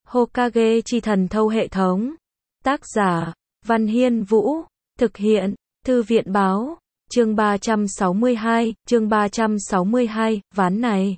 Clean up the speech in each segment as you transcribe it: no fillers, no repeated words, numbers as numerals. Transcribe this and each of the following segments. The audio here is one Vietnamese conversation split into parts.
Hokage chi thần thâu hệ thống. Tác giả, Văn Hiên Vũ. Thực hiện, Thư viện Báo. Chương 362, ván này.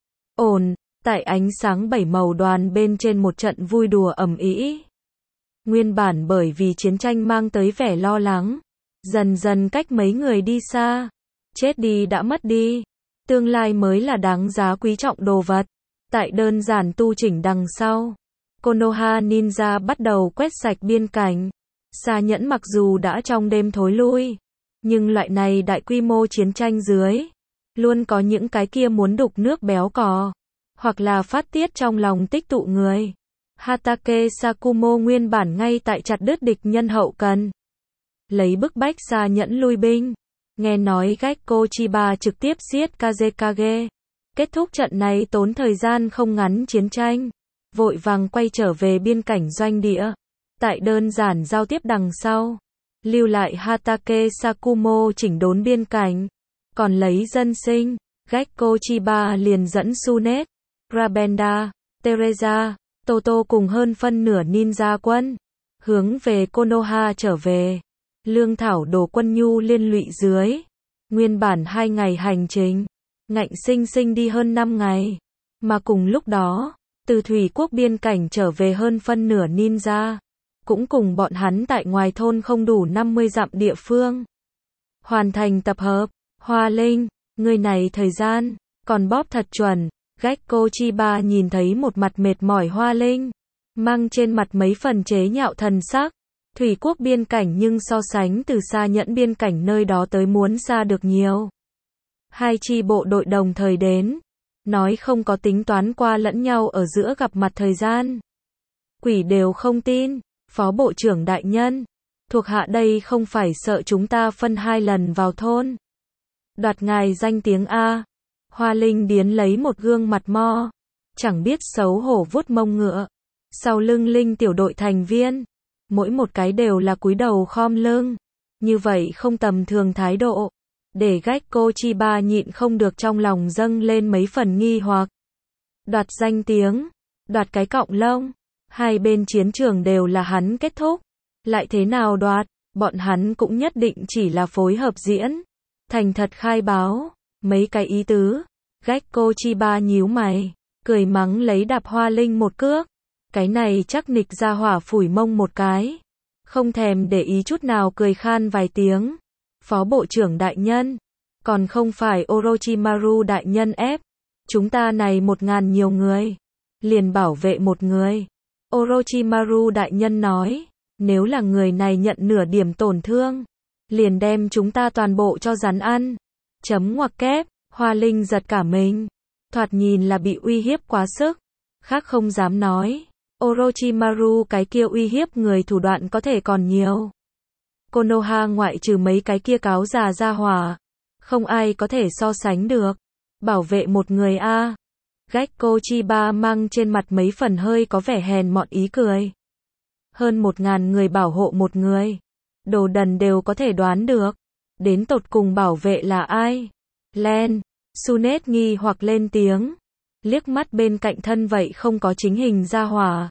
Ổn, tại ánh sáng bảy màu đoàn bên trên một trận vui đùa ầm ĩ. Nguyên bản bởi vì chiến tranh mang tới vẻ lo lắng, dần dần cách mấy người đi xa. Chết đi đã mất đi, tương lai mới là đáng giá quý trọng đồ vật. Tại đơn giản tu chỉnh đằng sau, Konoha Ninja bắt đầu quét sạch biên cảnh. Xa Nhẫn mặc dù đã trong đêm thối lui, nhưng loại này đại quy mô chiến tranh dưới, luôn có những cái kia muốn đục nước béo cò, hoặc là phát tiết trong lòng tích tụ người. Hatake Sakumo nguyên bản ngay tại chặt đứt địch nhân hậu cần, lấy bức bách Xa Nhẫn lui binh. Nghe nói Gekko Chiba trực tiếp giết Kazekage, kết thúc trận này tốn thời gian không ngắn chiến tranh, vội vàng quay trở về biên cảnh doanh địa. Tại đơn giản giao tiếp đằng sau, lưu lại Hatake Sakumo chỉnh đốn biên cảnh, còn lấy dân sinh. Gekko Chiba liền dẫn Tsunet, Rabenda, Teresa, Toto cùng hơn phân nửa ninja quân, hướng về Konoha trở về. Lương thảo đồ quân nhu liên lụy dưới, nguyên bản 2 ngày hành trình, ngạnh sinh sinh đi hơn 5 ngày. Mà cùng lúc đó, từ thủy quốc biên cảnh trở về hơn phân nửa ninja, cũng cùng bọn hắn tại ngoài thôn không đủ 50 dặm địa phương hoàn thành tập hợp. Hoa Linh, người này thời gian còn bóp thật chuẩn. Gekko Chiba nhìn thấy một mặt mệt mỏi Hoa Linh, mang trên mặt mấy phần chế nhạo thần sắc. Thủy quốc biên cảnh nhưng so sánh từ Xa Nhẫn biên cảnh nơi đó tới muốn xa được nhiều. Hai chi bộ đội đồng thời đến, nói không có tính toán qua lẫn nhau ở giữa gặp mặt thời gian. Quỷ đều không tin. Phó bộ trưởng đại nhân, thuộc hạ đây không phải sợ chúng ta phân 2 lần vào thôn đoạt ngài danh tiếng a. Hoa Linh điến lấy một gương mặt mo, chẳng biết xấu hổ vuốt mông ngựa. Sau lưng Linh tiểu đội thành viên, mỗi một cái đều là cúi đầu khom lưng. Như vậy không tầm thường thái độ, để Gekko Chiba nhịn không được trong lòng dâng lên mấy phần nghi hoặc. Đoạt danh tiếng, đoạt cái cọng lông. Hai bên chiến trường đều là hắn kết thúc, lại thế nào đoạt, bọn hắn cũng nhất định chỉ là phối hợp diễn. Thành thật khai báo, mấy cái ý tứ. Gekko Chiba nhíu mày, cười mắng lấy đạp Hoa Linh một cước. Cái này chắc nịch ra hỏa phủi mông một cái, không thèm để ý chút nào cười khan vài tiếng. Phó bộ trưởng đại nhân, còn không phải Orochimaru đại nhân ép, chúng ta này 1000 nhiều người, liền bảo vệ một người. Orochimaru đại nhân nói, nếu là người này nhận nửa điểm tổn thương, liền đem chúng ta toàn bộ cho rắn ăn. Chấm ngoặc kép. Hoa Linh giật cả mình, thoạt nhìn là bị uy hiếp quá sức, khác không dám nói. Orochimaru cái kia uy hiếp người thủ đoạn có thể còn nhiều. Konoha ngoại trừ mấy cái kia cáo già ra hỏa, không ai có thể so sánh được. Bảo vệ một người a. Gekko Chiba mang trên mặt mấy phần hơi có vẻ hèn mọn ý cười. Hơn 1000 người bảo hộ một người, đồ đần đều có thể đoán được. Đến tột cùng bảo vệ là ai? Len, Tsunet nghi hoặc lên tiếng, liếc mắt bên cạnh thân vậy không có chính hình ra hỏa.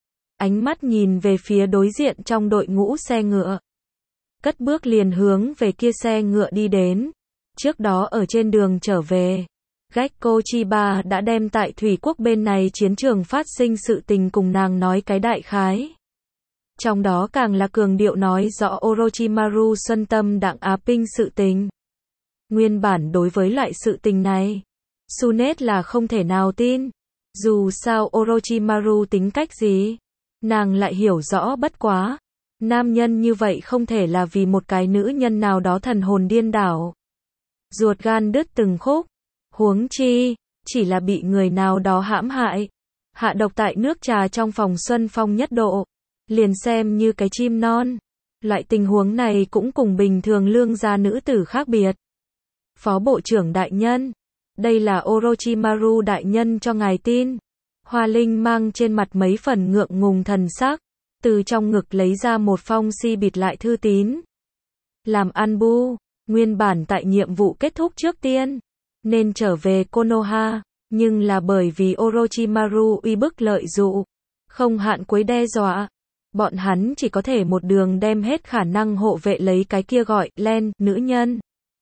Ánh mắt nhìn về phía đối diện trong đội ngũ xe ngựa. Cất bước liền hướng về kia xe ngựa đi đến. Trước đó ở trên đường trở về, Gekko Chiba đã đem tại thủy quốc bên này chiến trường phát sinh sự tình cùng nàng nói cái đại khái. Trong đó càng là cường điệu nói rõ Orochimaru xuân tâm đặng Á Pinh sự tình. Nguyên bản đối với loại sự tình này, Tsunet là không thể nào tin. Dù sao Orochimaru tính cách gì, nàng lại hiểu rõ bất quá. Nam nhân như vậy không thể là vì một cái nữ nhân nào đó thần hồn điên đảo, ruột gan đứt từng khúc. Huống chi, chỉ là bị người nào đó hãm hại, hạ độc tại nước trà trong phòng Xuân Phong nhất độ, liền xem như cái chim non. Loại tình huống này cũng cùng bình thường lương gia nữ tử khác biệt. Phó bộ trưởng đại nhân, đây là Orochimaru đại nhân cho ngài tin. Hoa Linh mang trên mặt mấy phần ngượng ngùng thần sắc, từ trong ngực lấy ra một phong si bịt lại thư tín. Làm Anbu, nguyên bản tại nhiệm vụ kết thúc trước tiên, nên trở về Konoha, nhưng là bởi vì Orochimaru uy bức lợi dụ, không hạn cuối đe dọa. Bọn hắn chỉ có thể một đường đem hết khả năng hộ vệ lấy cái kia gọi Len, nữ nhân.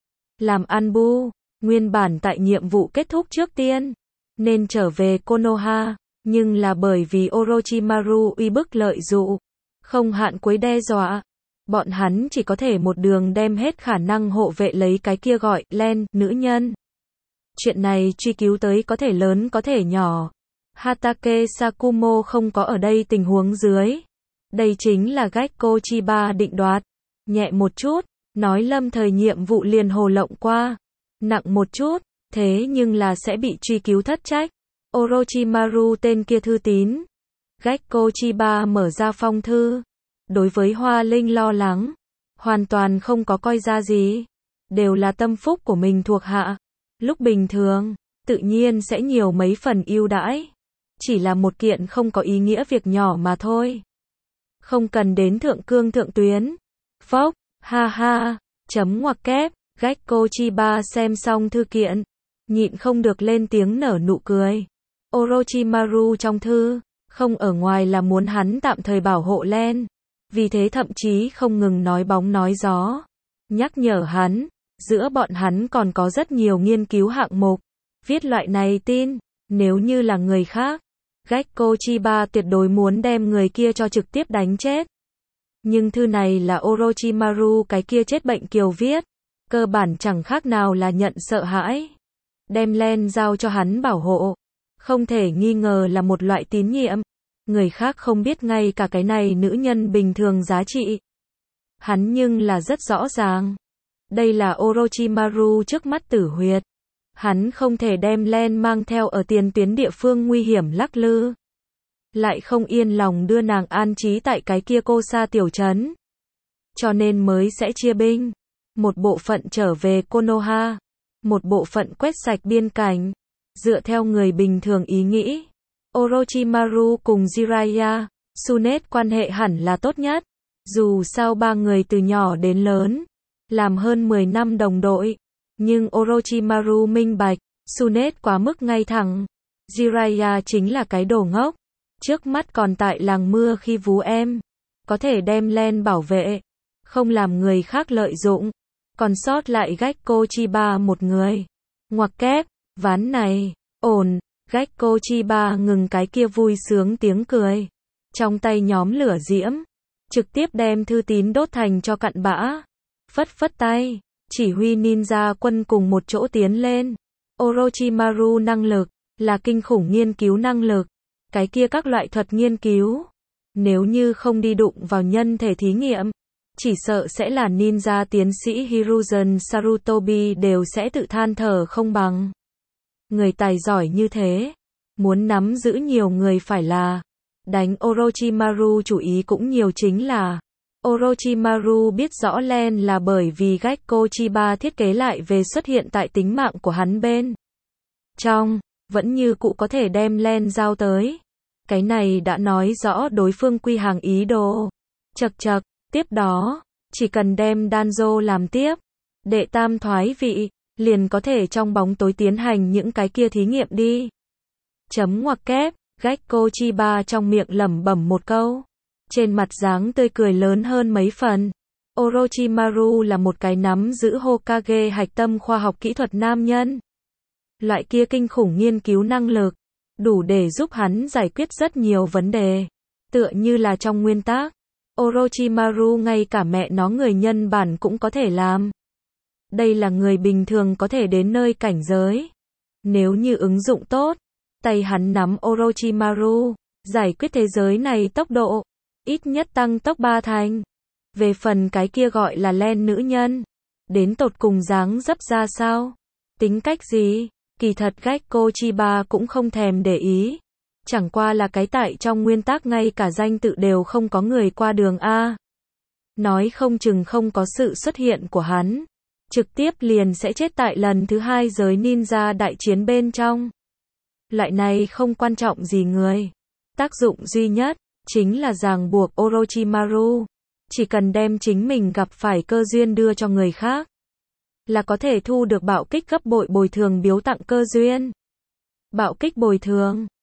Làm Anbu, nguyên bản tại nhiệm vụ kết thúc trước tiên, nên trở về Konoha, nhưng là bởi vì Orochimaru uy bức lợi dụ, không hạn cuối đe dọa. Bọn hắn chỉ có thể một đường đem hết khả năng hộ vệ lấy cái kia gọi Len, nữ nhân. Chuyện này truy cứu tới có thể lớn có thể nhỏ. Hatake Sakumo không có ở đây tình huống dưới. Đây chính là Gekko Chiba định đoạt. Nhẹ một chút, nói lâm thời nhiệm vụ liền hồ lộng qua. Nặng một chút, thế nhưng là sẽ bị truy cứu thất trách. Orochimaru tên kia thư tín. Gekko Chiba mở ra phong thư. Đối với Hoa Linh lo lắng. Hoàn toàn không có coi ra gì. Đều là tâm phúc của mình thuộc hạ. Lúc bình thường, tự nhiên sẽ nhiều mấy phần ưu đãi. Chỉ là một kiện không có ý nghĩa việc nhỏ mà thôi. Không cần đến thượng cương thượng tuyến. Phốc, ha ha, chấm ngoặc kép, Gekko Chiba xem xong thư kiện. Nhịn không được lên tiếng nở nụ cười. Orochimaru trong thư, không ở ngoài là muốn hắn tạm thời bảo hộ Len. Vì thế thậm chí không ngừng nói bóng nói gió. Nhắc nhở hắn, giữa bọn hắn còn có rất nhiều nghiên cứu hạng mục. Viết loại này tin, nếu như là người khác, Gekko Chiba tuyệt đối muốn đem người kia cho trực tiếp đánh chết. Nhưng thư này là Orochimaru cái kia chết bệnh kiều viết, cơ bản chẳng khác nào là nhận sợ hãi. Đem Len giao cho hắn bảo hộ, không thể nghi ngờ là một loại tín nhiệm. Người khác không biết ngay cả cái này nữ nhân bình thường giá trị. Hắn nhưng là rất rõ ràng. Đây là Orochimaru trước mắt tử huyệt. Hắn không thể đem Len mang theo ở tiền tuyến địa phương nguy hiểm lắc lư. Lại không yên lòng đưa nàng an trí tại cái kia cô sa tiểu trấn. Cho nên mới sẽ chia binh. Một bộ phận trở về Konoha. Một bộ phận quét sạch biên cảnh. Dựa theo người bình thường ý nghĩ. Orochimaru cùng Jiraiya, Tsunade quan hệ hẳn là tốt nhất. Dù sao ba người từ nhỏ đến lớn. Làm hơn 10 năm đồng đội. Nhưng Orochimaru minh bạch, Tsunade quá mức ngay thẳng. Jiraiya chính là cái đồ ngốc. Trước mắt còn tại làng mưa khi vú em. Có thể đem Len bảo vệ. Không làm người khác lợi dụng. Còn sót lại Gekko Chiba một người. Ngoặc kép, ván này, ổn. Gekko Chiba ngừng cái kia vui sướng tiếng cười. Trong tay nhóm lửa diễm. Trực tiếp đem thư tín đốt thành cho cặn bã. Phất phất tay. Chỉ huy ninja quân cùng một chỗ tiến lên. Orochimaru năng lực, là kinh khủng nghiên cứu năng lực. Cái kia các loại thuật nghiên cứu. Nếu như không đi đụng vào nhân thể thí nghiệm, chỉ sợ sẽ là ninja tiến sĩ Hiruzen Sarutobi đều sẽ tự than thở không bằng. Người tài giỏi như thế, muốn nắm giữ nhiều người phải là. Đánh Orochimaru chủ ý cũng nhiều chính là. Orochimaru biết rõ Len là bởi vì Gekko Chiba thiết kế lại về xuất hiện tại tính mạng của hắn bên trong, vẫn như cũ có thể đem Len giao tới. Cái này đã nói rõ đối phương quy hàng ý đồ. Chậc chậc, tiếp đó, chỉ cần đem Danzo làm tiếp, đệ tam thoái vị, liền có thể trong bóng tối tiến hành những cái kia thí nghiệm đi. Chấm ngoặc kép, Gekko Chiba trong miệng lẩm bẩm một câu. Trên mặt dáng tươi cười lớn hơn mấy phần. Orochimaru là một cái nắm giữ Hokage hạch tâm khoa học kỹ thuật nam nhân. Loại kia kinh khủng nghiên cứu năng lực, đủ để giúp hắn giải quyết rất nhiều vấn đề. Tựa như là trong nguyên tắc, Orochimaru ngay cả mẹ nó người nhân bản cũng có thể làm. Đây là người bình thường có thể đến nơi cảnh giới. Nếu như ứng dụng tốt, tay hắn nắm Orochimaru, giải quyết thế giới này tốc độ, ít nhất tăng tốc 3 thành. Về phần cái kia gọi là Len nữ nhân, đến tột cùng dáng dấp ra sao, tính cách gì, kỳ thật Gekko Chiba cũng không thèm để ý. Chẳng qua là cái tại trong nguyên tắc ngay cả danh tự đều không có người qua đường A. Nói không chừng không có sự xuất hiện của hắn, trực tiếp liền sẽ chết tại lần thứ 2 giới ninja đại chiến bên trong. Loại này không quan trọng gì người. Tác dụng duy nhất, chính là ràng buộc Orochimaru. Chỉ cần đem chính mình gặp phải cơ duyên đưa cho người khác, là có thể thu được bạo kích gấp bội bồi thường biếu tặng cơ duyên. Bạo kích bồi thường.